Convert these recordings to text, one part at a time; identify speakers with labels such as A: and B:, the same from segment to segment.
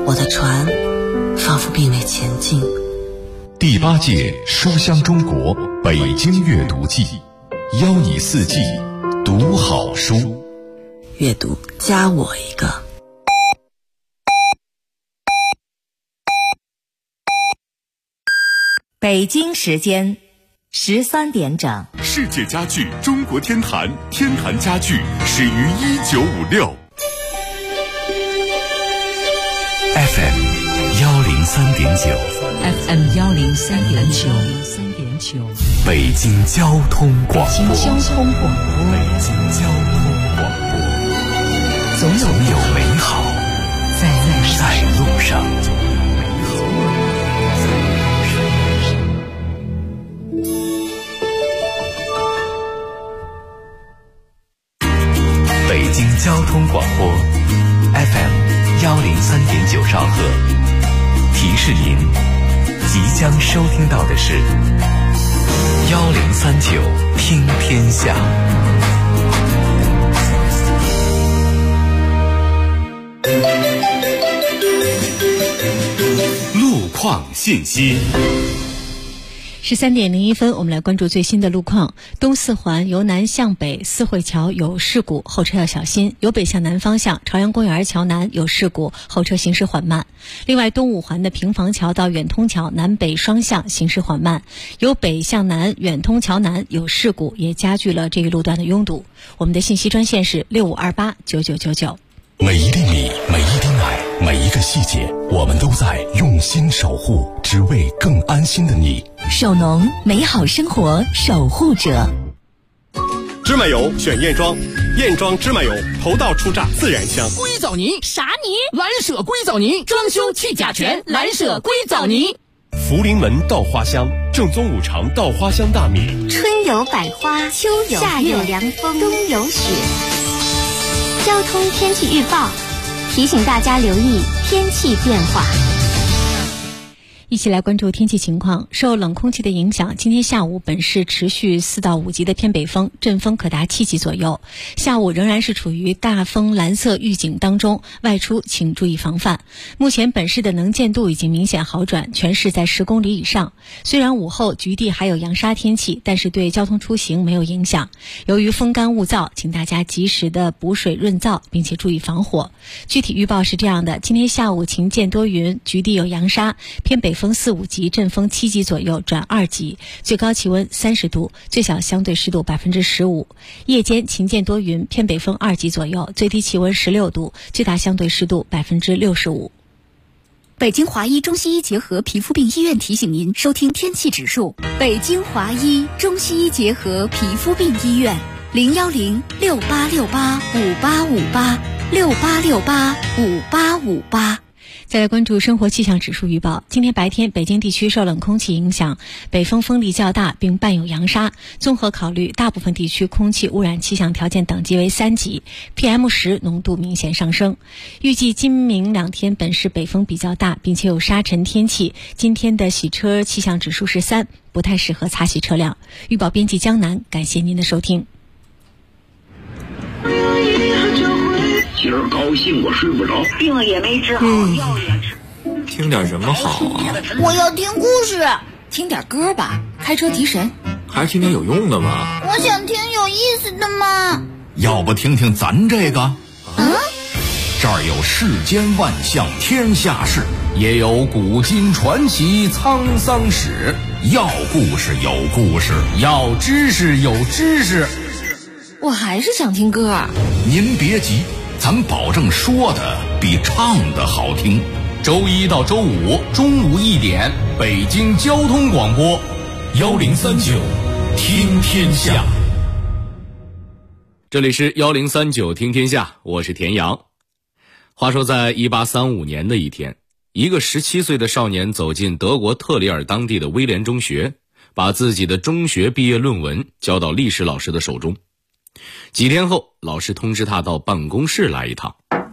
A: 我的船仿佛并未前进。
B: 第8届书香中国北京阅读季，邀你四季读好书。
A: 阅读加我一个。
C: 北京时间13点整。
D: 世界家具中国天坛，天坛家具始于1956。
B: FM 103.9
C: FM 103.9，
B: 北京交通广播。
C: 北京交通广播，总有
B: 美好在路上。北京交通广播 FM 103.9兆赫，提示您即将收听到的是1039听天下。
D: 路况信息。
E: 13点01分，我们来关注最新的路况。东四环由南向北四惠桥有事故，后车要小心；由北向南方向朝阳公园桥南有事故，后车行驶缓慢。另外，东五环的平房桥到远通桥南北双向行驶缓慢，由北向南远通桥南有事故，也加剧了这一路段的拥堵。我们的信息专线是65289999。
B: 每一粒米，每一滴奶，每一个细节，我们都在用心守护，只为更安心的你。
C: 首农，美好生活守护者。
F: 芝麻油选燕庄，燕庄芝麻油头道初榨，自然香。
G: 硅藻泥
H: 啥泥？
G: 蓝舍硅藻泥，装修去甲醛，蓝舍硅藻泥。
F: 福临门稻花香，正宗五常稻花香大米。
H: 春有百花，秋有夏有凉风，冬有雪。交通天气预报提醒大家留意天气变化。
E: 一起来关注天气情况。受冷空气的影响，今天下午本市持续4到5级的偏北风，阵风可达7级左右。下午仍然是处于大风蓝色预警当中，外出请注意防范。目前本市的能见度已经明显好转，全市在10公里以上。虽然午后局地还有扬沙天气，但是对交通出行没有影响。由于风干物燥，请大家及时的补水润燥，并且注意防火。具体预报是这样的：今天下午晴间多云，局地有扬沙，偏北风4、5级，阵风7级左右转2级，最高气温30度，最小相对湿度15%。夜间晴间多云，偏北风2级左右，最低气温16度，最大相对湿度65%。
I: 北京华医中西医结合皮肤病医院提醒您收听天气指数。北京华医中西医结合皮肤病医院，010-6868-5858，6868-5858。
E: 再来关注生活气象指数预报。今天白天，北京地区受冷空气影响，北风风力较大，并伴有扬沙。综合考虑，大部分地区空气污染气象条件等级为3级 ，PM10 浓度明显上升。预计今明2天，本市北风比较大，并且有沙尘天气。今天的洗车气象指数是3，不太适合擦洗车辆。预报编辑江南，感谢您的收听。
J: 今儿高兴我睡不着，
K: 病也没治好，药也吃。
L: 听点什么好啊？
M: 我要听故事。
I: 听点歌吧，开车提神。
L: 还是听点有用的吧。
M: 我想听有意思的嘛。
N: 要不听听咱这个？这儿有世间万象天下事，也有古今传奇沧桑史。要故事有故事，要知识有知识。
I: 我还是想听歌。
N: 您别急，咱保证说的比唱的好听。周1到周5中午1点，北京交通广播1039听天下。
O: 这里是1039听天下，我是田阳。话说在1835年的一天，一个17岁的少年走进德国特里尔当地的威廉中学，把自己的中学毕业论文交到历史老师的手中。几天后，老师通知他到办公室来一趟。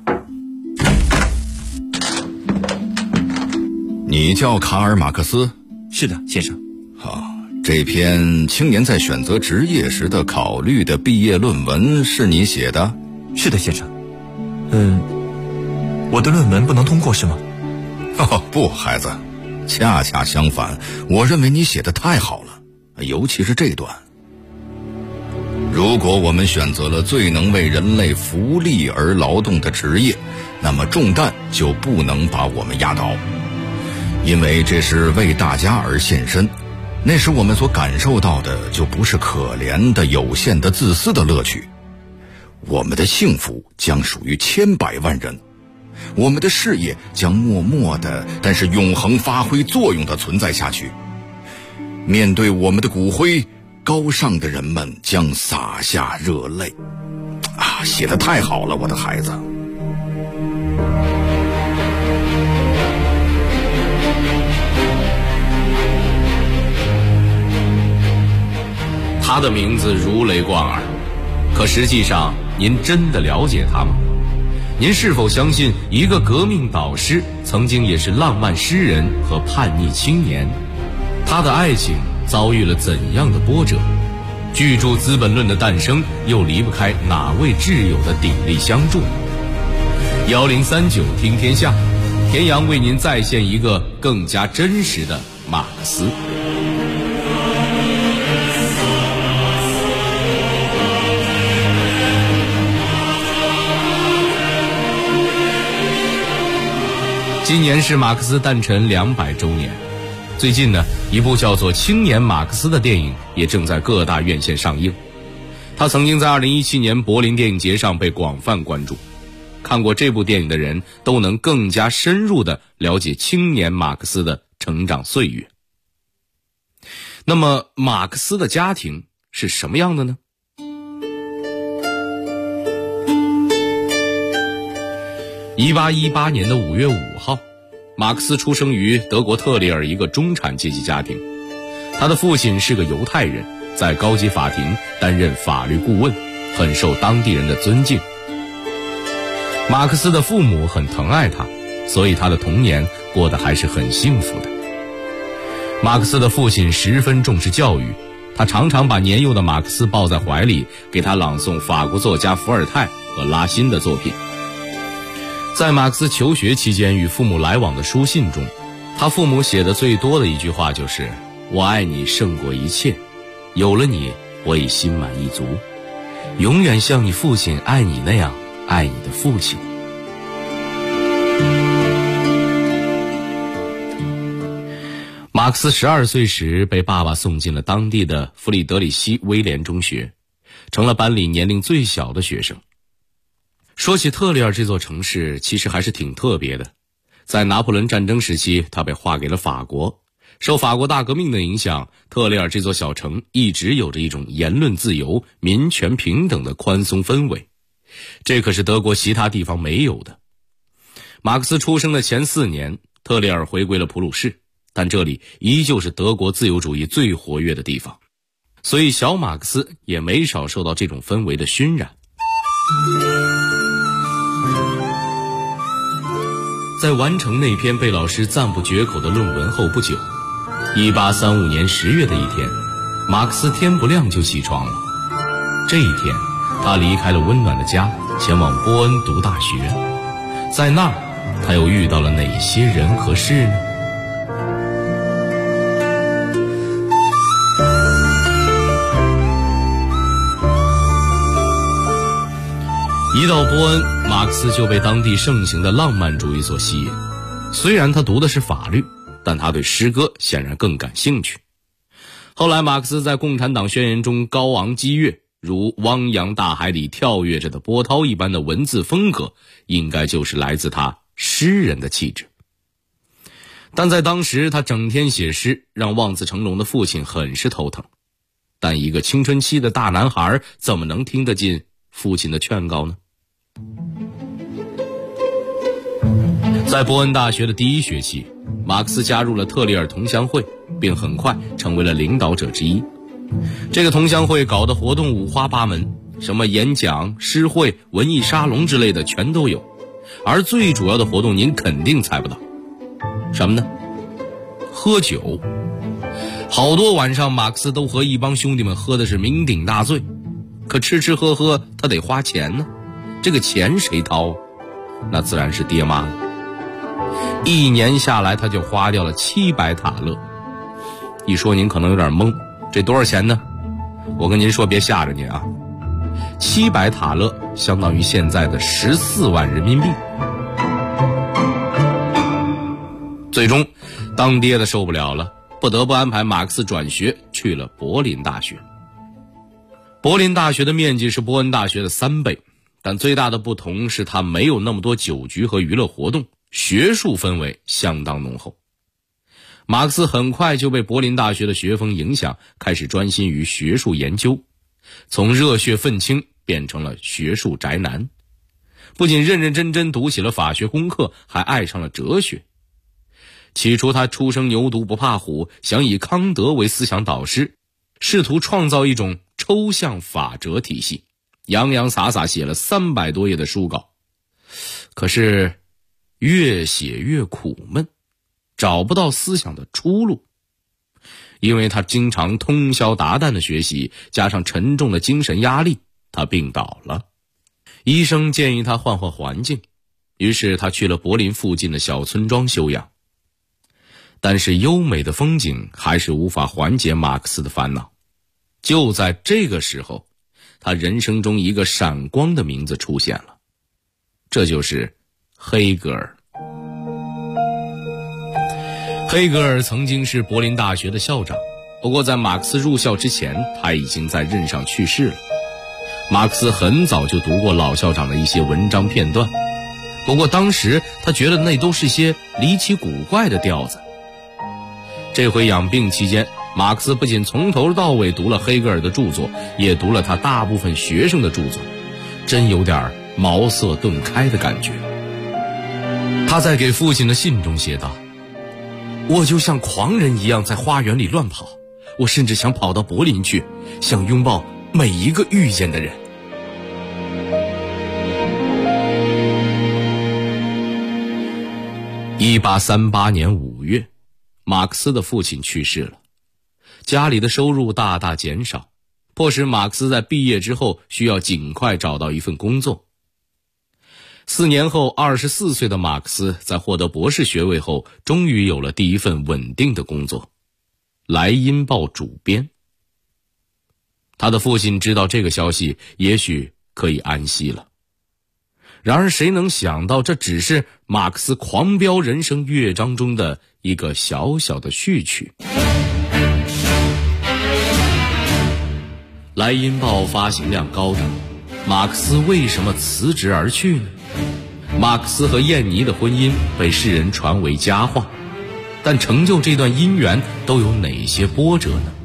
N: 你叫卡尔马克思？
P: 是的，先生。
N: 好，这篇青年在选择职业时的考虑的毕业论文是你写的？
P: 是的，先生。我的论文不能通过是吗？
N: 不，孩子，恰恰相反，我认为你写得太好了，尤其是这段。如果我们选择了最能为人类福利而劳动的职业，那么重担就不能把我们压倒，因为这是为大家而献身。那时我们所感受到的就不是可怜的、有限的、自私的乐趣，我们的幸福将属于千百万人，我们的事业将默默的但是永恒发挥作用的存在下去。面对我们的骨灰，高尚的人们将洒下热泪。写得太好了，我的孩子。
O: 他的名字如雷贯耳，可实际上您真的了解他吗？您是否相信一个革命导师曾经也是浪漫诗人和叛逆青年？他的爱情遭遇了怎样的波折？巨著《资本论》的诞生又离不开哪位挚友的鼎力相助？1039听天下，田阳为您再现一个更加真实的马克思。今年是马克思诞辰200周年。最近呢，一部叫做《青年马克思》的电影也正在各大院线上映。他曾经在2017年柏林电影节上被广泛关注。看过这部电影的人都能更加深入地了解青年马克思的成长岁月。那么马克思的家庭是什么样的呢？1818年的5月5号，马克思出生于德国特里尔一个中产阶级家庭。他的父亲是个犹太人，在高级法庭担任法律顾问，很受当地人的尊敬。马克思的父母很疼爱他，所以他的童年过得还是很幸福的。马克思的父亲十分重视教育，他常常把年幼的马克思抱在怀里，给他朗诵法国作家伏尔泰和拉辛的作品。在马克思求学期间与父母来往的书信中，他父母写的最多的一句话就是“我爱你胜过一切，有了你我已心满意足，永远像你父亲爱你那样爱你的父亲”。马克思12岁时被爸爸送进了当地的弗里德里希威廉中学，成了班里年龄最小的学生。说起特里尔这座城市，其实还是挺特别的。在拿破仑战争时期，它被划给了法国。受法国大革命的影响，特里尔这座小城一直有着一种言论自由、民权平等的宽松氛围，这可是德国其他地方没有的。马克思出生的前4年，特里尔回归了普鲁士，但这里依旧是德国自由主义最活跃的地方，所以小马克思也没少受到这种氛围的熏染。在完成那篇被老师赞不绝口的论文后不久，1835年10月的一天，马克思天不亮就起床了。这一天，他离开了温暖的家，前往波恩读大学。在那儿，他又遇到了哪些人和事呢？一到波恩，马克思就被当地盛行的浪漫主义所吸引。虽然他读的是法律，但他对诗歌显然更感兴趣。后来马克思在共产党宣言中高昂激越，如汪洋大海里跳跃着的波涛一般的文字风格，应该就是来自他诗人的气质。但在当时，他整天写诗，让望子成龙的父亲很是头疼。但一个青春期的大男孩怎么能听得进父亲的劝告呢？在波恩大学的第1学期，马克思加入了特里尔同乡会，并很快成为了领导者之一。这个同乡会搞的活动五花八门，什么演讲、诗会、文艺沙龙之类的全都有。而最主要的活动您肯定猜不到，什么呢？喝酒。好多晚上马克思都和一帮兄弟们喝的是酩酊大醉，可吃吃喝喝他得花钱呢，这个钱谁掏？那自然是爹妈了。 1年下来他就花掉了700塔勒。一说您可能有点懵，这多少钱呢？我跟您说，别吓着您啊，700塔勒相当于现在的14万人民币。最终当爹的受不了了，不得不安排马克思转学，去了柏林大学。柏林大学的面积是波恩大学的3倍，但最大的不同是它没有那么多酒局和娱乐活动，学术氛围相当浓厚。马克思很快就被柏林大学的学风影响，开始专心于学术研究，从热血愤青变成了学术宅男，不仅认认真真读起了法学功课，还爱上了哲学。起初他初生牛犊不怕虎，想以康德为思想导师，试图创造一种抽象法哲体系，洋洋洒洒写了300多页的书稿。可是越写越苦闷，找不到思想的出路。因为他经常通宵达旦的学习，加上沉重的精神压力，他病倒了。医生建议他换换环境，于是他去了柏林附近的小村庄休养。但是优美的风景还是无法缓解马克思的烦恼。就在这个时候，他人生中一个闪光的名字出现了，这就是黑格尔。黑格尔曾经是柏林大学的校长，不过在马克思入校之前，他已经在任上去世了。马克思很早就读过老校长的一些文章片段，不过当时他觉得那都是些离奇古怪的调子。这回养病期间，马克思不仅从头到尾读了黑格尔的著作，也读了他大部分学生的著作，真有点茅塞顿开的感觉。他在给父亲的信中写道：我就像狂人一样在花园里乱跑，我甚至想跑到柏林去，想拥抱每一个遇见的人。1838年5月，马克思的父亲去世了，家里的收入大大减少，迫使马克思在毕业之后需要尽快找到一份工作。4年后，24岁的马克思在获得博士学位后，终于有了第一份稳定的工作——莱茵报主编。他的父亲知道这个消息，也许可以安息了。然而谁能想到，这只是马克思狂飙人生乐章中的一个小小的序曲。莱茵报发行量高涨，马克思为什么辞职而去呢？马克思和燕妮的婚姻被世人传为佳话，但成就这段姻缘都有哪些波折呢？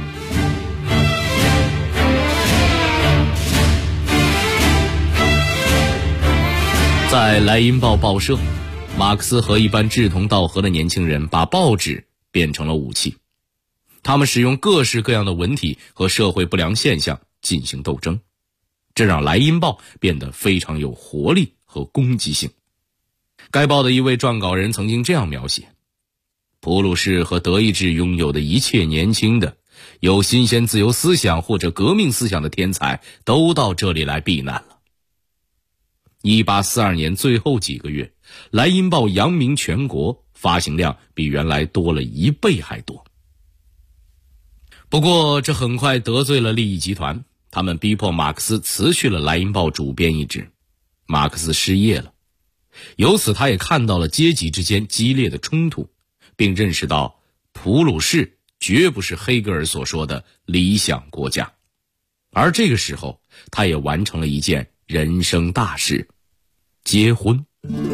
O: 在莱茵报报社，马克思和一般志同道合的年轻人把报纸变成了武器，他们使用各式各样的文体和社会不良现象进行斗争，这让莱茵报变得非常有活力和攻击性。该报的一位撰稿人曾经这样描写：普鲁士和德意志拥有的一切年轻的有新鲜自由思想或者革命思想的天才都到这里来避难了。1842年最后几个月，莱茵报扬名全国，发行量比原来多了1倍还多。不过这很快得罪了利益集团，他们逼迫马克思辞去了莱茵报主编一职，马克思失业了。由此他也看到了阶级之间激烈的冲突，并认识到普鲁士绝不是黑格尔所说的理想国家。而这个时候，他也完成了一件人生大事——结婚。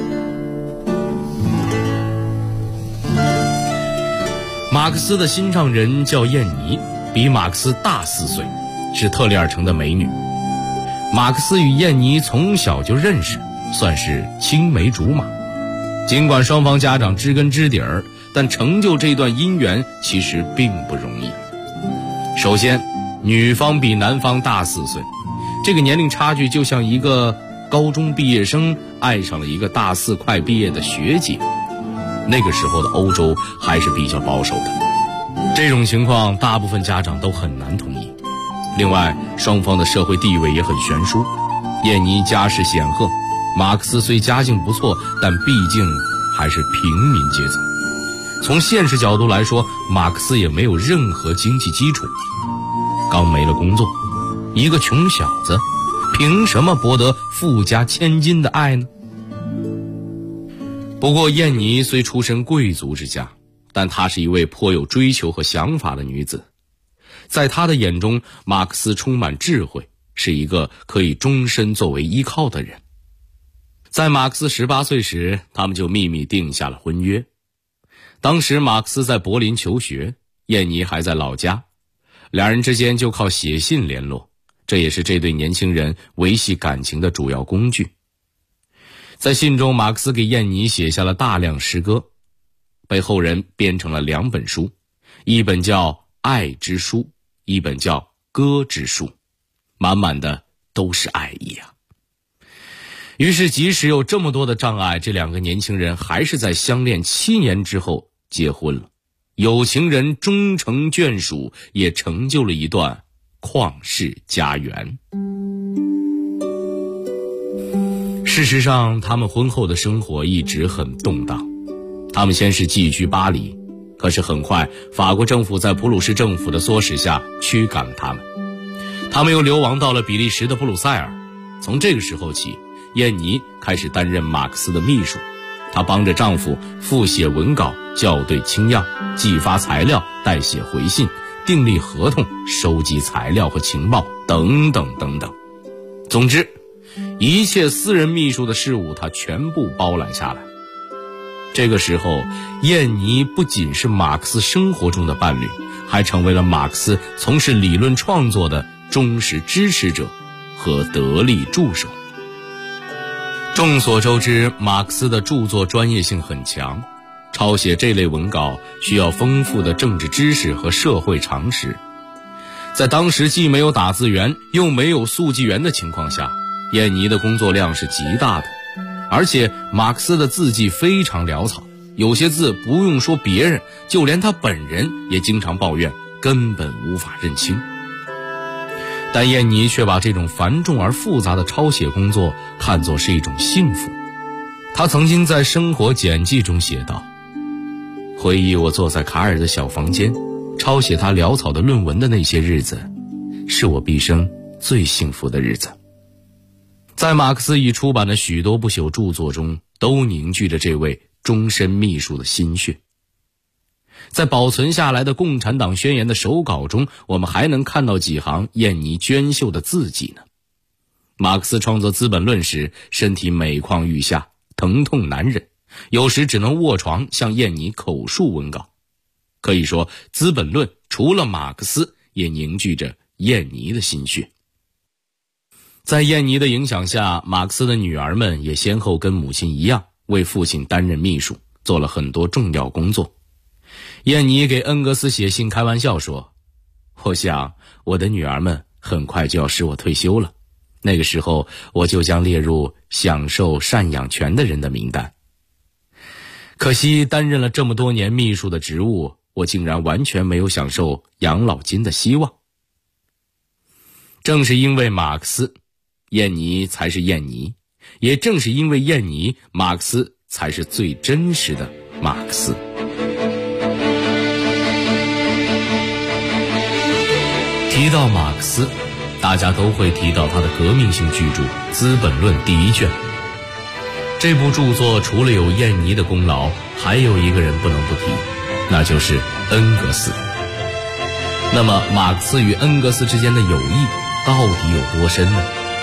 O: 马克思的心上人叫燕妮，比马克思大4岁，是特里尔城的美女。马克思与燕妮从小就认识，算是青梅竹马。尽管双方家长知根知底儿，但成就这段姻缘其实并不容易。首先，女方比男方大4岁，这个年龄差距就像一个高中毕业生爱上了一个大4快毕业的学姐。那个时候的欧洲还是比较保守的，这种情况大部分家长都很难同意。另外，双方的社会地位也很悬殊。燕妮家世显赫，马克思虽家境不错，但毕竟还是平民阶层。从现实角度来说，马克思也没有任何经济基础，刚没了工作，一个穷小子凭什么博得富家千金的爱呢？不过燕妮虽出身贵族之家，但她是一位颇有追求和想法的女子。在她的眼中，马克思充满智慧，是一个可以终身作为依靠的人。在马克思18岁时，他们就秘密定下了婚约。当时马克思在柏林求学，燕妮还在老家，两人之间就靠写信联络，这也是这对年轻人维系感情的主要工具。在信中，马克思给燕妮写下了大量诗歌，被后人编成了2本书，一本叫《爱之书》，一本叫《歌之书》，满满的都是爱意啊。于是即使有这么多的障碍，这2个年轻人还是在相恋7年之后结婚了。有情人终成眷属，也成就了一段旷世佳缘。事实上，他们婚后的生活一直很动荡。他们先是寄居巴黎，可是很快法国政府在普鲁士政府的唆使下驱赶了他们。他们又流亡到了比利时的布鲁塞尔。从这个时候起，燕妮开始担任马克思的秘书，她帮着丈夫复写文稿、校对清样、寄发材料、代写回信、订立合同、收集材料和情报等等等等。总之，一切私人秘书的事务她全部包揽下来。这个时候，燕妮不仅是马克思生活中的伴侣，还成为了马克思从事理论创作的忠实支持者和得力助手。众所周知，马克思的著作专业性很强，抄写这类文稿需要丰富的政治知识和社会常识。在当时既没有打字员又没有速记员的情况下，燕妮的工作量是极大的，而且马克思的字迹非常潦草，有些字不用说别人，就连他本人也经常抱怨根本无法认清。但燕妮却把这种繁重而复杂的抄写工作看作是一种幸福。她曾经在《生活简记》中写道：回忆我坐在卡尔的小房间抄写他潦草的论文的那些日子，是我毕生最幸福的日子。在马克思已出版的许多不朽著作中，都凝聚着这位终身秘书的心血。在保存下来的共产党宣言的手稿中，我们还能看到几行燕妮娟秀的字迹呢。马克思创作《资本论》时，身体每况愈下，疼痛难忍，有时只能卧床向燕妮口述文稿。可以说，《资本论》除了马克思，也凝聚着燕妮的心血。在燕妮的影响下，马克思的女儿们也先后跟母亲一样，为父亲担任秘书，做了很多重要工作。燕妮给恩格斯写信开玩笑说：我想我的女儿们很快就要使我退休了，那个时候我就将列入享受赡养权的人的名单。可惜担任了这么多年秘书的职务，我竟然完全没有享受养老金的希望。正是因为马克思，燕妮才是燕妮，也正是因为燕妮，马克思才是最真实的马克思。提到马克思，大家都会提到他的革命性巨著《资本论》第1卷。这部著作除了有燕妮的功劳，还有一个人不能不提，那就是恩格斯。那么马克思与恩格斯之间的友谊到底有多深呢？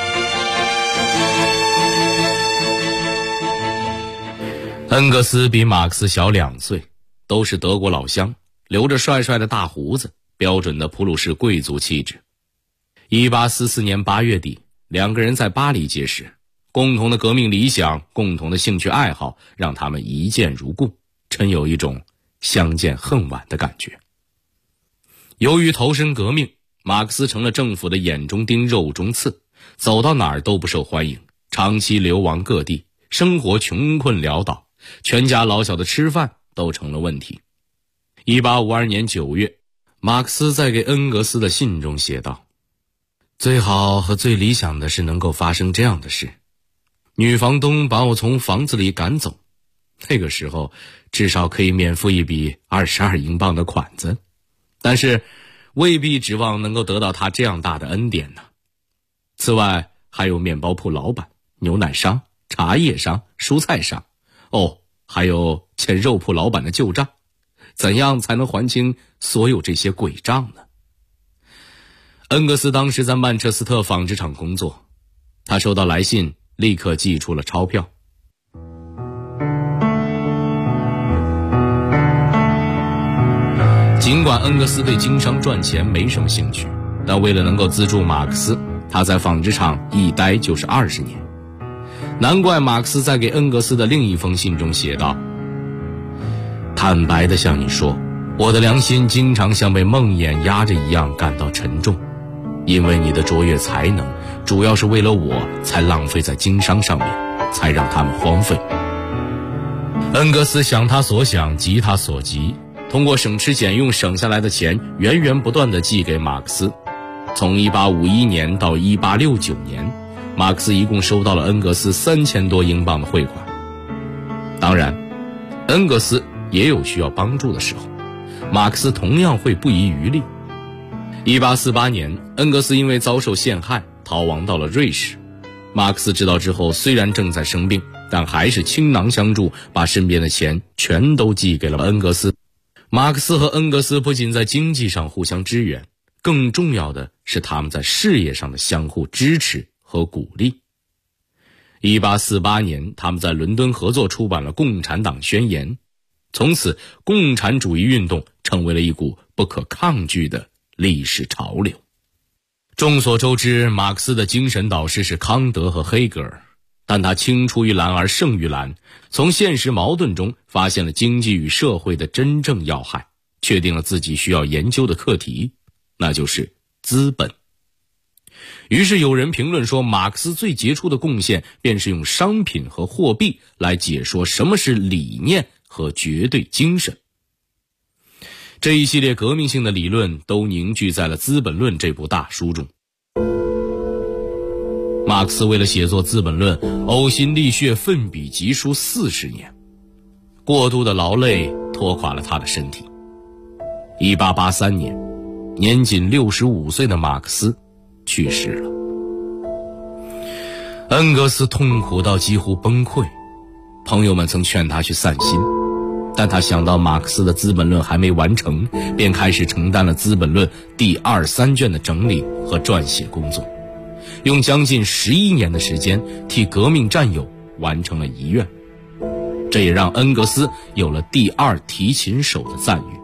O: 恩格斯比马克思小2岁，都是德国老乡，留着帅帅的大胡子，标准的普鲁士贵族气质。1844年8月底，两个人在巴黎结识，共同的革命理想，共同的兴趣爱好，让他们一见如故，真有一种相见恨晚的感觉。由于投身革命，马克思成了政府的眼中钉、肉中刺，走到哪儿都不受欢迎，长期流亡各地，生活穷困潦倒，全家老小的吃饭都成了问题。1852年9月，马克思在给恩格斯的信中写道：最好和最理想的是能够发生这样的事，女房东把我从房子里赶走， 那个时候至少可以免付一笔22英镑的款子，但是未必指望能够得到他这样大的恩典呢。此外还有面包铺老板、牛奶商、茶叶商、蔬菜商，还有欠肉铺老板的旧账，怎样才能还清所有这些鬼账呢？恩格斯当时在曼彻斯特纺织厂工作，他收到来信，立刻寄出了钞票。尽管恩格斯对经商赚钱没什么兴趣，但为了能够资助马克思，他在纺织厂一待就是20年。难怪马克思在给恩格斯的另一封信中写道：坦白地向你说，我的良心经常像被梦魇压着一样感到沉重，因为你的卓越才能主要是为了我才浪费在经商上面，才让他们荒废。恩格斯想他所想，急他所急，通过省吃俭用省下来的钱源源不断地寄给马克思。从1851年到1869年，马克思一共收到了恩格斯3000多英镑的汇款。当然，恩格斯也有需要帮助的时候，马克思同样会不遗余力。1848年，恩格斯因为遭受陷害逃亡到了瑞士。马克思知道之后，虽然正在生病，但还是倾囊相助，把身边的钱全都寄给了恩格斯。马克思和恩格斯不仅在经济上互相支援，更重要的是他们在事业上的相互支持和鼓励。1848年，他们在伦敦合作出版了《共产党宣言》，从此共产主义运动成为了一股不可抗拒的历史潮流。众所周知，马克思的精神导师是康德和黑格尔，但他青出于蓝而胜于蓝，从现实矛盾中发现了经济与社会的真正要害，确定了自己需要研究的课题，那就是资本。于是有人评论说，马克思最杰出的贡献便是用商品和货币来解说什么是理念和绝对精神。这一系列革命性的理论都凝聚在了《资本论》这部大书中。马克思为了写作《资本论》，呕心沥血，奋笔疾书40年，过度的劳累拖垮了他的身体。1883年，年仅65岁的马克思去世了。恩格斯痛苦到几乎崩溃，朋友们曾劝他去散心，但他想到马克思的《资本论》还没完成，便开始承担了《资本论》第2、3卷的整理和撰写工作，用将近11年的时间替革命战友完成了遗愿。这也让恩格斯有了第2提琴手的赞誉。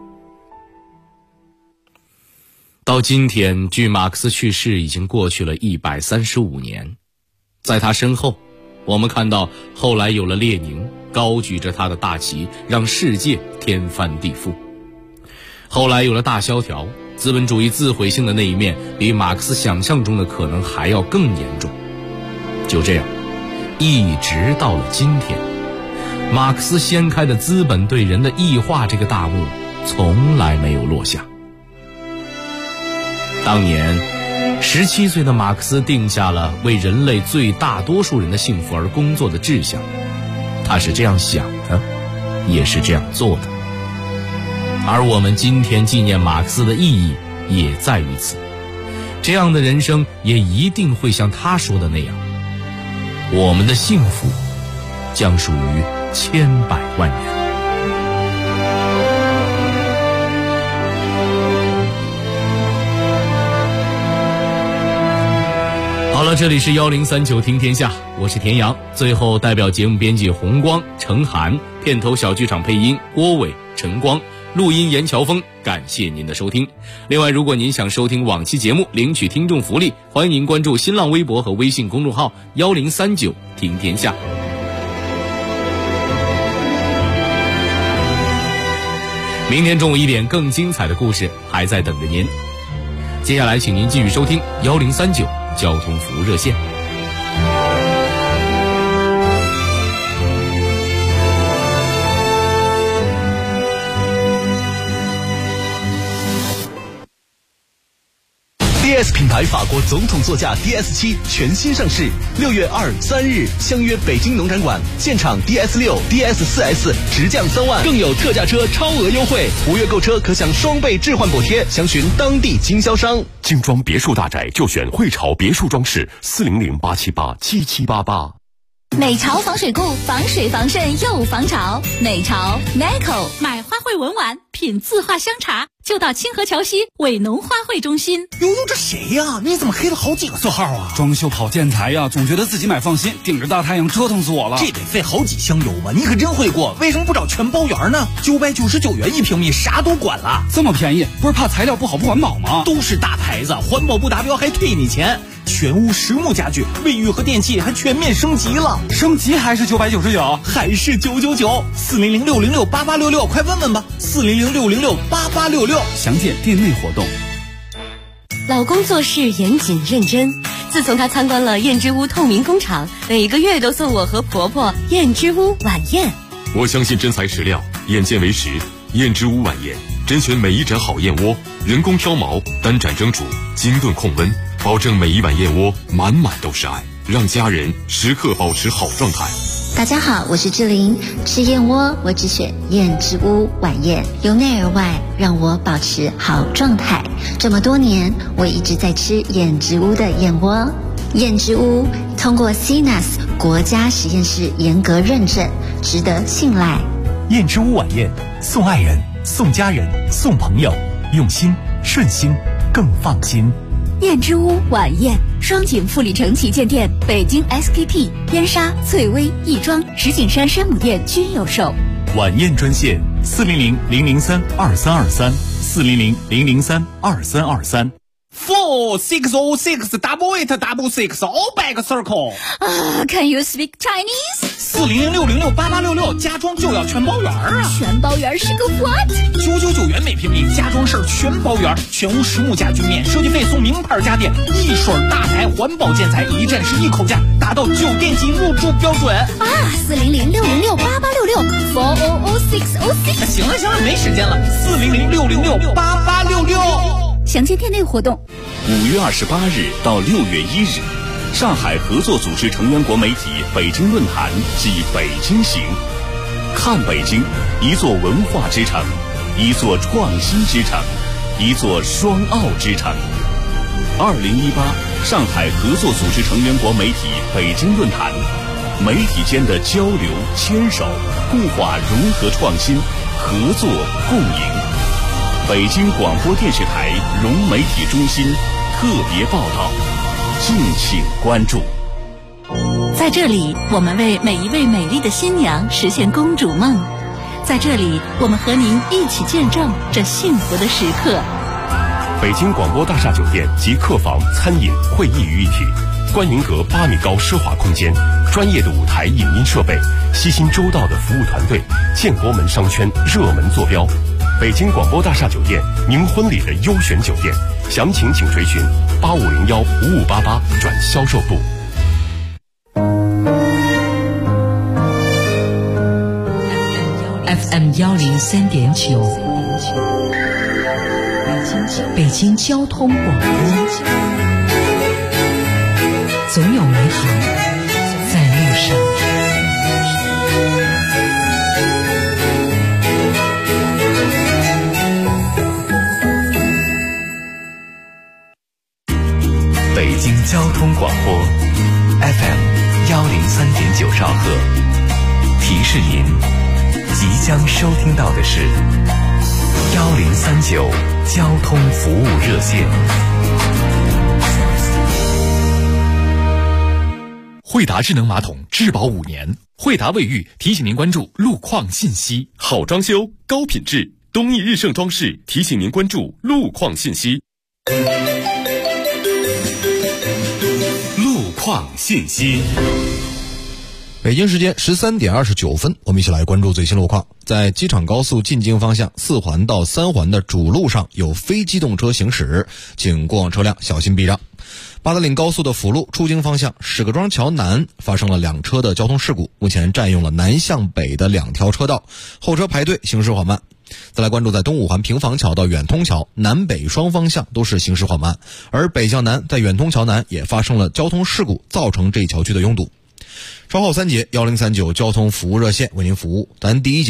O: 到今天，距马克思去世已经过去了135年，在他身后，我们看到后来有了列宁，高举着他的大旗，让世界天翻地覆。后来有了大萧条，资本主义自毁性的那一面比马克思想象中的可能还要更严重。就这样，一直到了今天，马克思掀开的资本对人的异化这个大幕从来没有落下。当年17岁的马克思定下了为人类最大多数人的幸福而工作的志向，他是这样想的，也是这样做的。而我们今天纪念马克思的意义也在于此，这样的人生也一定会像他说的那样，我们的幸福将属于千百万人。好了，这里是1039听天下，我是田阳。最后代表节目编辑红光、程涵，片头小剧场配音郭伟、陈光，录音严乔峰，感谢您的收听。另外，如果您想收听往期节目，领取听众福利，欢迎您关注新浪微博和微信公众号1039听天下。明天中午1点，更精彩的故事还在等着您。接下来请您继续收听1039交通服务热线。
P: DS 品牌法国总统座驾 DS7 全新上市，6月2、3日相约北京农展馆，现场 DS6、DS4S 直降3万，更有特价车超额优惠，5月购车可享双倍置换补贴，详询当地经销商。
D: 精装别墅大宅就选汇潮别墅装饰，400-878-7788。
I: 美潮防水固，防水防渗又防潮。美潮 Nico
Q: 买花卉文玩，品字画香茶，就到清河桥西伟农花卉中心。
R: 悠悠，这谁呀？你怎么黑了好几个色号啊？
S: 装修跑建材呀，总觉得自己买放心，顶着大太阳折腾死我了。
R: 这得费好几箱油吧？你可真会过，为什么不找全包圆呢？999元1平米，啥都管了。
S: 这么便宜，不是怕材料不好不环保吗？
R: 都是大牌子，环保不达标还退你钱。全屋实木家具，卫浴和电器还全面升级了，
S: 升级还是999，
R: 还是999，400-606-8866，快问问吧，400-606-8866，
S: 详见店内活动。
T: 老公做事严谨认真，自从他参观了燕之屋透明工厂，每个月都送我和婆婆燕之屋晚宴。
D: 我相信真材实料，眼见为实。燕之屋晚宴，甄选每一盏好燕窝，人工挑毛，单盏蒸煮，精炖控温，保证每一碗燕窝满满都是爱，让家人时刻保持好状态。
U: 大家好，我是志玲，吃燕窝我只选燕之屋晚宴，由内而外让我保持好状态。这么多年，我一直在吃燕之屋的燕窝。燕之屋通过 CNAS 国家实验室严格认证，值得信赖。
V: 燕之屋晚宴，送爱人，送家人，送朋友，用心顺心更放心。
I: 燕之屋晚宴，双井富里城旗舰店、北京 SKP、燕莎、翠微、亦庄、石景山山姆店均有售。
V: 晚宴专线400-003-2323，400-003-2323。
R: 4-6-6 double 8 double 6 all back circle。
I: Can you speak Chinese？
R: 400-606-8866，家装就要全包圆啊！
I: 全包圆是个 what？
R: 999元每平米，家装事儿全包圆，全屋实木家具免设计费送名牌家电，一水大牌环保建材，一站式一口价，达到酒店级入住标准啊
I: ！400-606-8866，400-606。
R: 行了，没时间了，400-606-8866。
I: 详见店内活动。
W: 5月28日到6月1日，上海合作组织成员国媒体北京论坛暨北京行，看北京，一座文化之城，一座创新之城，一座双奥之城。2018上海合作组织成员国媒体北京论坛，媒体间的交流、牵手、固化、融合、创新、合作、共赢。北京广播电视台融媒体中心特别报道，敬请关注。
Q: 在这里，我们为每一位美丽的新娘实现公主梦。在这里，我们和您一起见证这幸福的时刻。
D: 北京广播大厦酒店集客房、餐饮、会议于一体，观云阁8米高奢华空间，专业的舞台影音设备，悉心周到的服务团队，建国门商圈热门坐标。北京广播大厦酒店，您婚礼的优选酒店，详情请垂询8501-5588转销售部。
A: FM 103.9，北京交通广播，总有美好在路上。
B: 北京交通广播 FM 103.9兆赫，提示您即将收听到的是1039交通服务热线。
F: 惠达智能马桶质保5年，惠达卫浴提醒您关注路况信息。
D: 好装修，高品质，东义日盛装饰提醒您关注路况信息。路况信息。
X: 北京时间13点29分，我们一起来关注最新路况。在机场高速进京方向4环到3环的主路上有非机动车行驶，请过往车辆小心避让。八达岭高速的辅路出京方向史各庄桥南发生了2车的交通事故，目前占用了南向北的2条车道，后车排队，行驶缓慢。 再来关注在东五环平房桥到远通桥南北双方向都是行驶缓慢，而北向南在远通桥南也发生了交通事故，造成这一桥区的拥堵。稍后3节1039交通服务热线为您服务。咱第一节